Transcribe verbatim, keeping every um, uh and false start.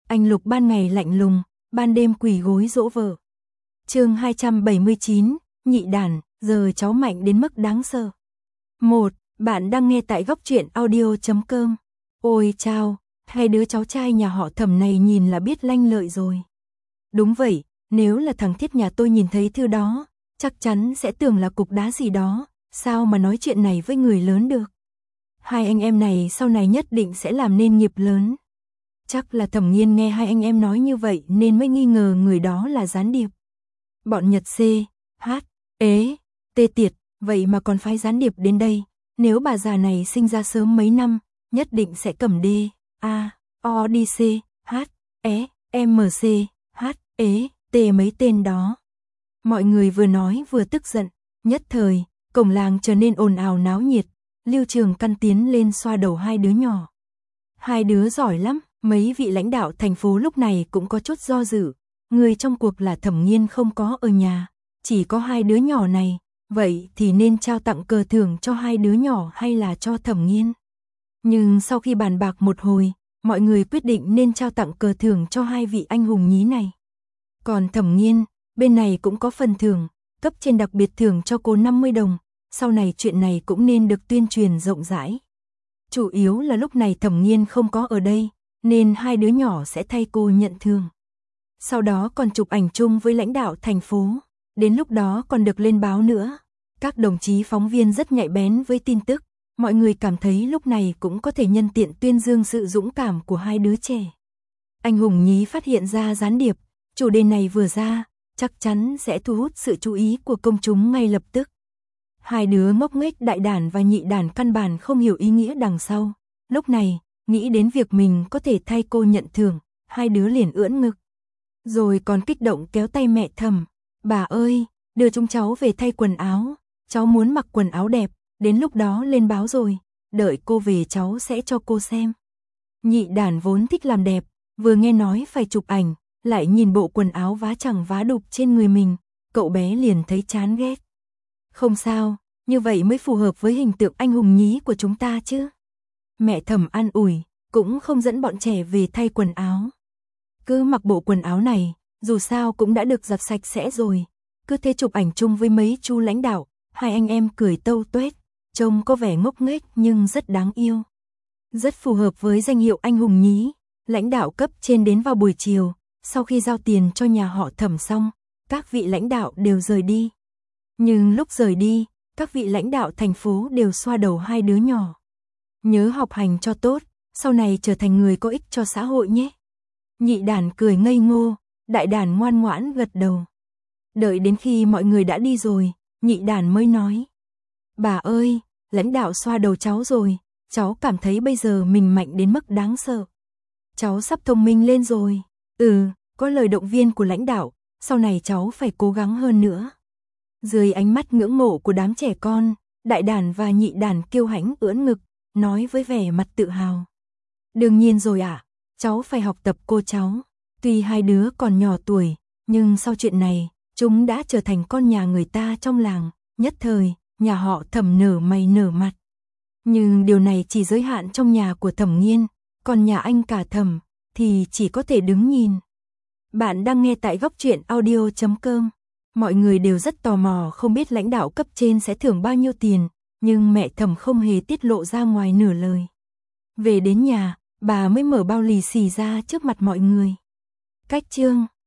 Anh Lục ban ngày lạnh lùng, ban đêm quỳ gối dỗ vợ. Chương hai trăm bảy mươi chín, nhị đàn, giờ cháu mạnh đến mức đáng sợ. một. Bạn đang nghe tại góc truyện audio chấm com. Ôi chao, hai đứa cháu trai nhà họ Thẩm này nhìn là biết lanh lợi rồi. Đúng vậy, nếu là thằng Thiết nhà tôi nhìn thấy thư đó, chắc chắn sẽ tưởng là cục đá gì đó, sao mà nói chuyện này với người lớn được. Hai anh em này sau này nhất định sẽ làm nên nghiệp lớn. Chắc là Thẩm Nghiên nghe hai anh em nói như vậy nên mới nghi ngờ người đó là gián điệp. Bọn Nhật C, H, ế, tê tiệt, vậy mà còn phái gián điệp đến đây. Nếu bà già này sinh ra sớm mấy năm, nhất định sẽ cầm D, A, O, D, C, H, E, M, C, H, ế, T mấy tên đó. Mọi người vừa nói vừa tức giận, nhất thời, cổng làng trở nên ồn ào náo nhiệt. Lưu Trường Căn tiến lên xoa đầu hai đứa nhỏ. Hai đứa giỏi lắm, mấy vị lãnh đạo thành phố lúc này cũng có chút do dự. Người trong cuộc là Thẩm Nghiên không có ở nhà, chỉ có hai đứa nhỏ này. Vậy thì nên trao tặng cờ thưởng cho hai đứa nhỏ hay là cho Thẩm Nghiên? Nhưng sau khi bàn bạc một hồi, mọi người quyết định nên trao tặng cờ thưởng cho hai vị anh hùng nhí này. Còn Thẩm Nghiên, bên này cũng có phần thưởng, cấp trên đặc biệt thưởng cho cô năm mươi đồng. Sau này chuyện này cũng nên được tuyên truyền rộng rãi. Chủ yếu là lúc này Thẩm Nghiên không có ở đây, nên hai đứa nhỏ sẽ thay cô nhận thưởng. Sau đó còn chụp ảnh chung với lãnh đạo thành phố. Đến lúc đó còn được lên báo nữa. Các đồng chí phóng viên rất nhạy bén với tin tức. Mọi người cảm thấy lúc này cũng có thể nhân tiện tuyên dương sự dũng cảm của hai đứa trẻ. Anh hùng nhí phát hiện ra gián điệp. Chủ đề này vừa ra, chắc chắn sẽ thu hút sự chú ý của công chúng ngay lập tức. Hai đứa ngốc nghếch đại đàn và nhị đàn căn bản không hiểu ý nghĩa đằng sau. Lúc này, nghĩ đến việc mình có thể thay cô nhận thưởng, hai đứa liền ưỡn ngực. Rồi còn kích động kéo tay mẹ Thẩm. Bà ơi, đưa chúng cháu về thay quần áo. Cháu muốn mặc quần áo đẹp, đến lúc đó lên báo rồi. Đợi cô về cháu sẽ cho cô xem. Nhị đàn vốn thích làm đẹp, vừa nghe nói phải chụp ảnh, lại nhìn bộ quần áo vá chẳng vá đục trên người mình. Cậu bé liền thấy chán ghét. Không sao, như vậy mới phù hợp với hình tượng anh hùng nhí của chúng ta chứ. Mẹ Thẩm an ủi, cũng không dẫn bọn trẻ về thay quần áo. Cứ mặc bộ quần áo này, dù sao cũng đã được giặt sạch sẽ rồi. Cứ thế chụp ảnh chung với mấy chú lãnh đạo, hai anh em cười tâu tuét, trông có vẻ ngốc nghếch nhưng rất đáng yêu. Rất phù hợp với danh hiệu anh hùng nhí. Lãnh đạo cấp trên đến vào buổi chiều, sau khi giao tiền cho nhà họ Thẩm xong, các vị lãnh đạo đều rời đi. Nhưng lúc rời đi, các vị lãnh đạo thành phố đều xoa đầu hai đứa nhỏ. Nhớ học hành cho tốt, sau này trở thành người có ích cho xã hội nhé. Nhị đàn cười ngây ngô, đại đàn ngoan ngoãn gật đầu. Đợi đến khi mọi người đã đi rồi, nhị đàn mới nói. Bà ơi, lãnh đạo xoa đầu cháu rồi, cháu cảm thấy bây giờ mình mạnh đến mức đáng sợ. Cháu sắp thông minh lên rồi. Ừ, có lời động viên của lãnh đạo, sau này cháu phải cố gắng hơn nữa. Dưới ánh mắt ngưỡng mộ của đám trẻ con, đại đàn và nhị đàn kiêu hãnh ưỡn ngực, nói với vẻ mặt tự hào. Đương nhiên rồi ạ, à, cháu phải học tập cô cháu. Tuy hai đứa còn nhỏ tuổi, nhưng sau chuyện này, chúng đã trở thành con nhà người ta trong làng. Nhất thời, nhà họ Thẩm nở mày nở mặt. Nhưng điều này chỉ giới hạn trong nhà của Thẩm Nghiên, còn nhà anh cả Thẩm thì chỉ có thể đứng nhìn. Bạn đang nghe tại góc truyện audio chấm com. Mọi người đều rất tò mò không biết lãnh đạo cấp trên sẽ thưởng bao nhiêu tiền, nhưng mẹ Thẩm không hề tiết lộ ra ngoài nửa lời. Về đến nhà, bà mới mở bao lì xì ra trước mặt mọi người. Cách chương